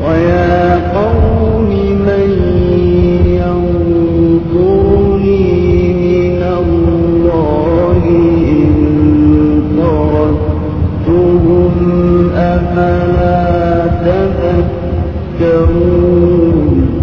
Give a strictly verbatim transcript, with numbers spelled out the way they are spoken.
ويا قوم من ينصرني من الله إن طردتهم أفلا تذكرون